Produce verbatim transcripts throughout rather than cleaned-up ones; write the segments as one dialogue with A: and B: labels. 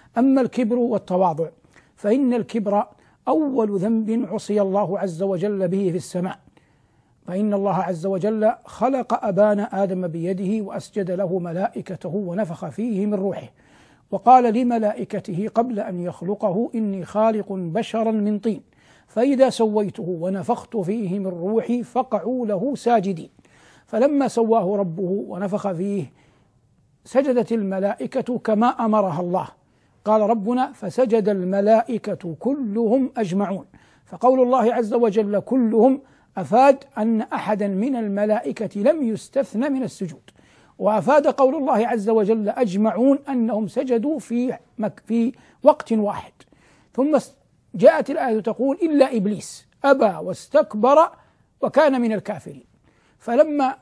A: أما الكبر والتواضع فإن الكبر أول ذنب عصي الله عز وجل به في السماء، فإن الله عز وجل خلق أبانا آدم بيده وأسجد له ملائكته ونفخ فيه من روحه، وقال لملائكته قبل أن يخلقه إني خالق بشرا من طين فإذا سويته ونفخت فيه من روحي فقعوا له ساجدين. فلما سواه ربه ونفخ فيه سجدت الملائكة كما أمرها الله، قال ربنا فسجد الملائكة كلهم أجمعون، فقول الله عز وجل كلهم أفاد أن أحدا من الملائكة لم يستثنى من السجود، وأفاد قول الله عز وجل أجمعون أنهم سجدوا في في وقت واحد. ثم جاءت الآية تقول إلا إبليس أبى واستكبر وكان من الكافرين، فلما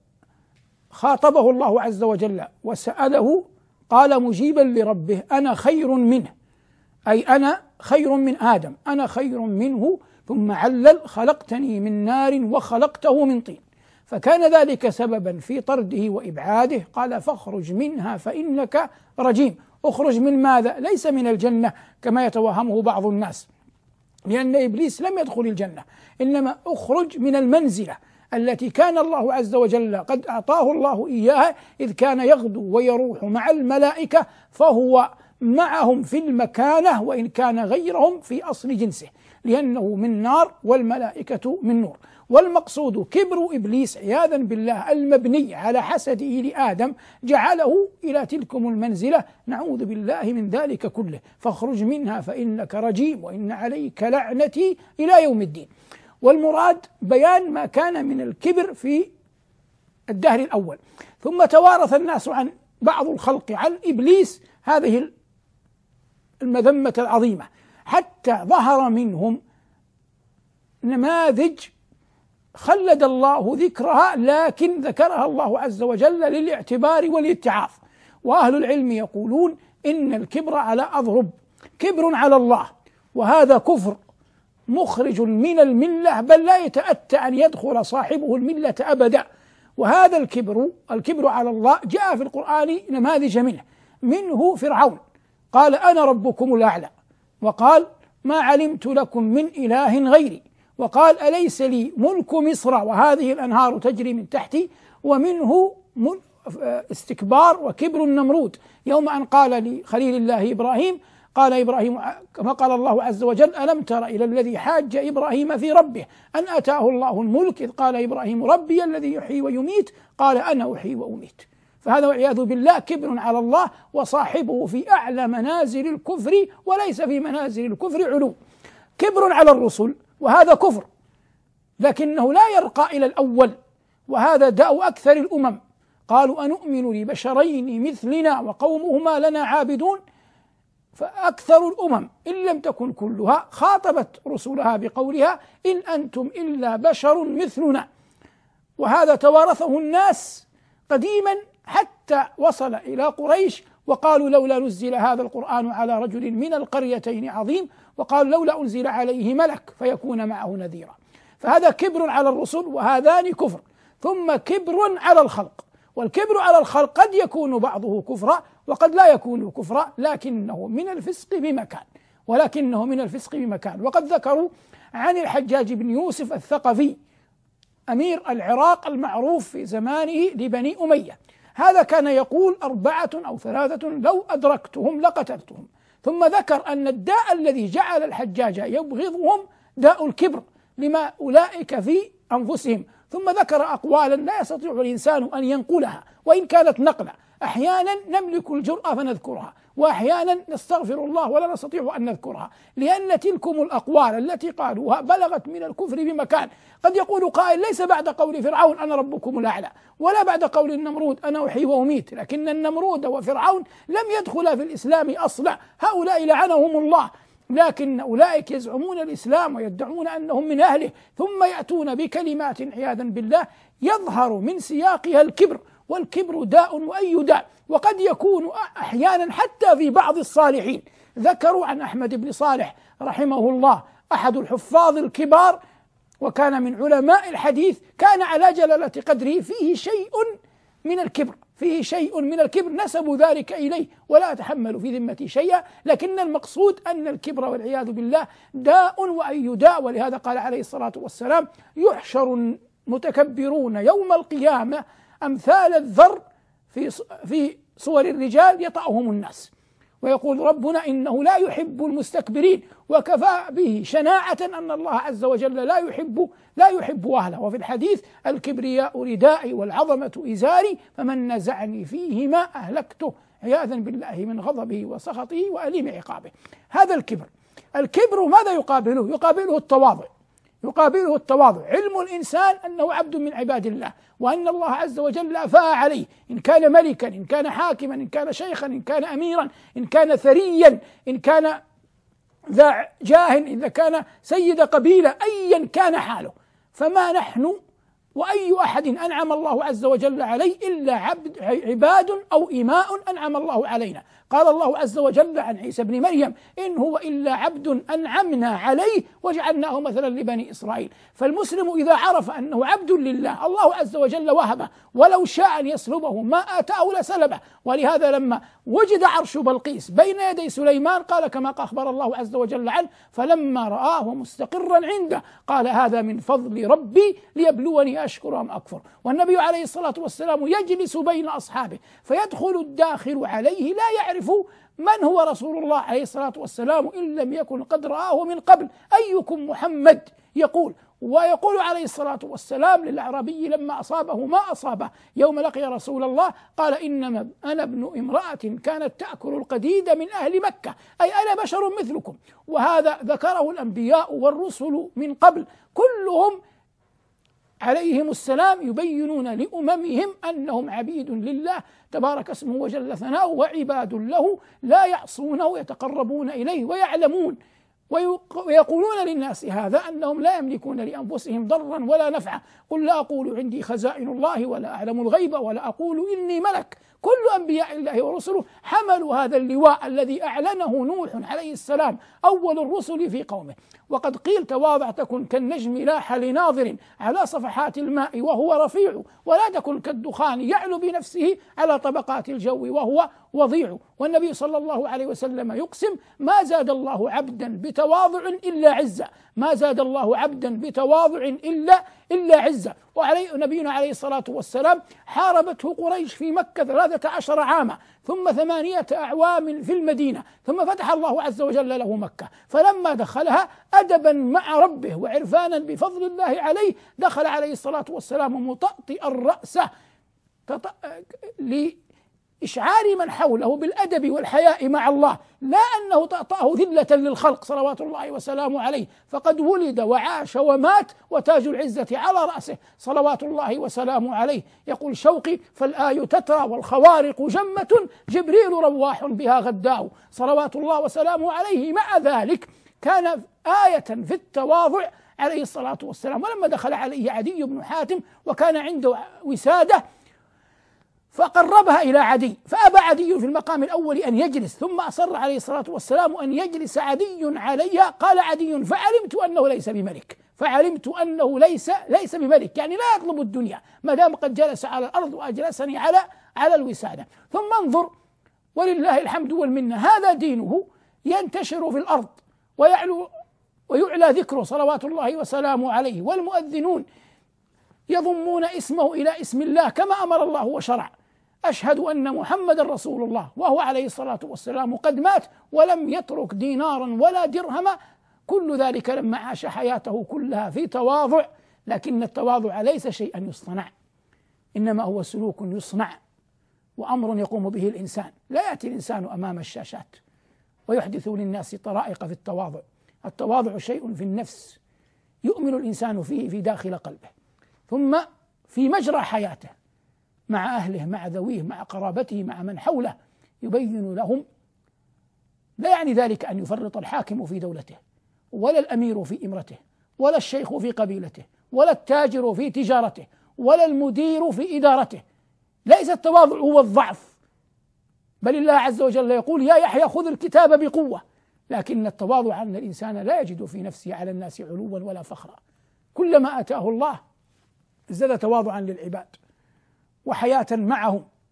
A: خاطبه الله عز وجل وسأله قال مجيبا لربه أنا خير منه، أي أنا خير من آدم، أنا خير منه، ثم علل خلقتني من نار وخلقته من طين، فكان ذلك سببا في طرده وإبعاده. قال فاخرج منها فإنك رجيم. اخرج من ماذا؟ ليس من الجنة كما يتوهمه بعض الناس، لأن إبليس لم يدخل الجنة، إنما اخرج من المنزلة التي كان الله عز وجل قد أعطاه الله إياها، إذ كان يغدو ويروح مع الملائكة فهو معهم في المكانة وإن كان غيرهم في أصل جنسه، لأنه من نار والملائكة من نور. والمقصود كبر إبليس عياذا بالله المبني على حسده لآدم جعله إلى تلكم المنزلة، نعوذ بالله من ذلك كله. فاخرج منها فإنك رجيم وإن عليك لعنتي إلى يوم الدين. والمراد بيان ما كان من الكبر في الدهر الأول، ثم توارث الناس عن بعض الخلق عن إبليس هذه المذمة العظيمة، حتى ظهر منهم نماذج خلد الله ذكرها، لكن ذكرها الله عز وجل للاعتبار والاتعاظ. وأهل العلم يقولون إن الكبر على أضرب، كبر على الله، وهذا كفر مخرج من الملة، بل لا يتأتى أن يدخل صاحبه الملة أبدا. وهذا الكبر الكبر على الله جاء في القرآن نماذج منه، منه فرعون قال أنا ربكم الأعلى، وقال ما علمت لكم من إله غيري، وقال أليس لي ملك مصر وهذه الأنهار تجري من تحتي. ومنه استكبار وكبر النمرود يوم أن قال لخليل الله إبراهيم، قال إبراهيم كما قال الله عز وجل ألم تر إلى الذي حاج إبراهيم في ربه أن أتاه الله الملك إذ قال إبراهيم ربي الذي يحيي ويميت قال أنا أحيي وأميت. فهذا والعياذ بالله كبر على الله، وصاحبه في أعلى منازل الكفر وليس في منازل الكفر علو. كبر على الرسل وهذا كفر، لكنه لا يرقى إلى الأول، وهذا داء أكثر الأمم. قالوا أنؤمن لبشرين مثلنا وقومهما لنا عابدون. فأكثر الأمم إن لم تكن كلها خاطبت رسلها بقولها إن أنتم إلا بشر مثلنا، وهذا توارثه الناس قديما حتى وصل إلى قريش، وقالوا لولا نزل هذا القرآن على رجل من القريتين عظيم، وقالوا لولا أنزل عليه ملك فيكون معه نذيرا. فهذا كبر على الرسل وهذان كفر. ثم كبر على الخلق، والكبر على الخلق قد يكون بعضه كفرا وقد لا يكون كفرا، لكنه من الفسق بمكان ولكنه من الفسق بمكان. وقد ذكروا عن الحجاج بن يوسف الثقفي أمير العراق المعروف في زمانه لبني أمية، هذا كان يقول أربعة أو ثلاثة لو أدركتهم لقتلتهم. ثم ذكر أن الداء الذي جعل الحجاج يبغضهم داء الكبر لما أولئك في أنفسهم. ثم ذكر أقوالا لا يستطيع الإنسان أن ينقلها وإن كانت نقلة، أحيانا نملك الجرأة فنذكرها، وأحيانا نستغفر الله ولا نستطيع أن نذكرها، لأن تلكم الأقوال التي قالوها بلغت من الكفر بمكان. قد يقول قائل ليس بعد قول فرعون أنا ربكم الأعلى ولا بعد قول النمرود أنا أحيي وأميت، لكن النمرود وفرعون لم يدخلا في الإسلام أصلا، هؤلاء لعنهم الله، لكن أولئك يزعمون الإسلام ويدعون أنهم من أهله، ثم يأتون بكلمات عياذا بالله يظهر من سياقها الكبر. والكبر داء وأي داء، وقد يكون أحيانا حتى في بعض الصالحين. ذكروا عن أحمد بن صالح رحمه الله أحد الحفاظ الكبار وكان من علماء الحديث، كان على جلالة قدره فيه شيء من الكبر، فيه شيء من الكبر نسبوا ذلك إليه ولا تحملوا في ذمتي شيئا، لكن المقصود أن الكبر والعياذ بالله داء وأي داء. ولهذا قال عليه الصلاة والسلام: يحشر المتكبرون يوم القيامة أمثال الذر في في صور الرجال يطأهم الناس. ويقول ربنا: إنه لا يحب المستكبرين، وكفى به شناعة أن الله عز وجل لا يحب لا يحب أهله. وفي الحديث: الكبرياء ردائي والعظمة إزاري، فمن نزعني فيهما أهلكته، عياذا بالله من غضبه وسخطه وأليم عقابه. هذا الكبر. الكبر ماذا يقابله؟ يقابله التواضع، يقابله التواضع. علم الإنسان أنه عبد من عباد الله، وأن الله عز وجل أفاء عليه، إن كان ملكا، إن كان حاكما، إن كان شيخا، إن كان أميرا، إن كان ثريا، إن كان ذا جاه، إذا كان سيد قبيلة، أيا كان حاله. فما نحن وأي أحد أنعم الله عز وجل عليه إلا عبد عباد أو إماء أنعم الله علينا. قال الله عز وجل عن عيسى بن مريم: إن هو إلا عبد أنعمنا عليه وجعلناه مثلا لبني إسرائيل. فالمسلم إذا عرف أنه عبد لله، الله عز وجل وهبه، ولو شاء أن يسلبه ما آتاه لسلبه. ولهذا لما وجد عرش بلقيس بين يدي سليمان قال كما أخبر الله عز وجل عنه: فلما رآه مستقرا عنده قال هذا من فضل ربي ليبلوني أشكر أم أكفر. والنبي عليه الصلاة والسلام يجلس بين أصحابه فيدخل الداخل عليه لا يعرف من هو رسول الله عليه الصلاة والسلام إن لم يكن قد رآه من قبل: أيكم محمد؟ يقول ويقول عليه الصلاة والسلام للأعرابي لما أصابه ما أصابه يوم لقي رسول الله قال: إنما أنا ابن امرأة كانت تأكل القديد من أهل مكة، أي أنا بشر مثلكم. وهذا ذكره الأنبياء والرسل من قبل كلهم عليهم السلام يبينون لأممهم أنهم عبيد لله تبارك اسمه وجل ثناؤه وعباد له لا يعصونه يتقربون إليه ويعلمون ويقولون للناس هذا أنهم لا يملكون لأنفسهم ضرا ولا نفعا. قل لا أقول عندي خزائن الله ولا أعلم الغيب ولا أقول إني ملك. كل أنبياء الله ورسله حملوا هذا اللواء الذي أعلنه نوح عليه السلام أول الرسل في قومه. وقد قيل: تواضع تكن كالنجم لاح لناظر على صفحات الماء وهو رفيع، ولا تكن كالدخان يعلو بنفسه على طبقات الجو وهو وضيع. والنبي صلى الله عليه وسلم يقسم: ما زاد الله عبدا بتواضع إلا عزة، ما زاد الله عبدا بتواضع إلا إلا عزة. وعليه نبينا عليه الصلاة والسلام حاربته قريش في مكة ثلاثة عشر عاما، ثم ثمانية أعوام في المدينة، ثم فتح الله عز وجل له مكة. فلما دخلها أدبا مع ربه وعرفانا بفضل الله عليه دخل عليه الصلاة والسلام مطأطئا رأسه لإشعار من حوله بالأدب والحياء مع الله، لا أنه طأطأه ذلة للخلق صلوات الله وسلامه عليه، فقد ولد وعاش ومات وتاج العزة على رأسه صلوات الله وسلامه عليه. يقول شوقي: فالآي تترى والخوارق جمة جبريل رواح بها غداء صلوات الله وسلامه عليه. مع ذلك كان آية في التواضع عليه الصلاة والسلام. ولما دخل عليه عدي بن حاتم وكان عنده وسادة فقربها إلى عدي، فأبى عدي في المقام الأول أن يجلس، ثم أصر عليه الصلاة والسلام أن يجلس عدي عليها. قال عدي: فعلمت أنه ليس بملك، فعلمت أنه ليس ليس بملك، يعني لا يطلب الدنيا ما دام قد جلس على الأرض وأجلسني على على الوسادة. ثم انظر ولله الحمد والمنة، هذا دينه ينتشر في الأرض ويعلو ويعلى ذكره صلوات الله وسلامه عليه، والمؤذنون يضمون اسمه إلى اسم الله كما أمر الله وشرع. أشهد أن محمد رسول الله، وهو عليه الصلاة والسلام قد مات ولم يترك دينارا ولا درهما، كل ذلك لما عاش حياته كلها في تواضع. لكن التواضع ليس شيئا يصطنع، إنما هو سلوك يصنع وأمر يقوم به الإنسان. لا يأتي الإنسان أمام الشاشات ويحدث للناس طرائق في التواضع. التواضع شيء في النفس يؤمن الإنسان فيه في داخل قلبه، ثم في مجرى حياته مع أهله مع ذويه مع قرابته مع من حوله يبين لهم. لا يعني ذلك أن يفرط الحاكم في دولته، ولا الأمير في إمرته، ولا الشيخ في قبيلته، ولا التاجر في تجارته، ولا المدير في إدارته. ليس التواضع هو الضعف، بل الله عز وجل يقول: يا يحيى خذ الكتاب بقوة. لكن التواضع أن الإنسان لا يجد في نفسه على الناس علوا ولا فخرا، كلما أتاه الله ازداد تواضعا للعباد وحياة معهم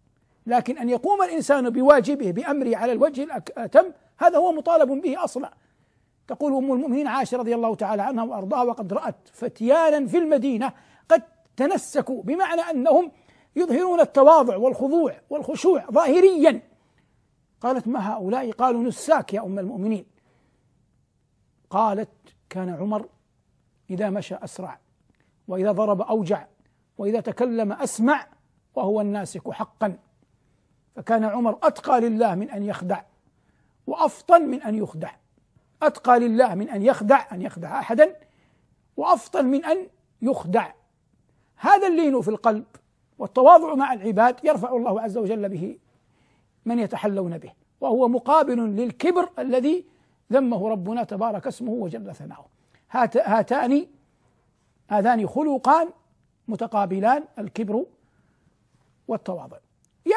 A: لكن أن يقوم الإنسان بواجبه بأمره على الوجه الأتم هذا هو مطالب به أصلا. تقول أم المؤمنين عائشة رضي الله تعالى عنها وأرضاها: وقد رأت فتيانا في المدينة قد تنسكوا، بمعنى أنهم يظهرون التواضع والخضوع والخشوع ظاهريا. قالت: ما هؤلاء؟ قالوا: نساك يا أم المؤمنين. قالت: كان عمر إذا مشى أسرع، وإذا ضرب أوجع، وإذا تكلم أسمع، وهو الناسك حقا. فكان عمر أتقى لله من أن يخدع، وأفطن من أن يخدع. أتقى لله من أن يخدع أن يخدع أحدا، وأفطن من أن يخدع. هذا اللين في القلب والتواضع مع العباد يرفع الله عز وجل به من يتحلون به، وهو مقابل للكبر الذي ذمه ربنا تبارك اسمه وجل ثناؤه. هاتان هذان خلقان متقابلان، الكبر والتواضع.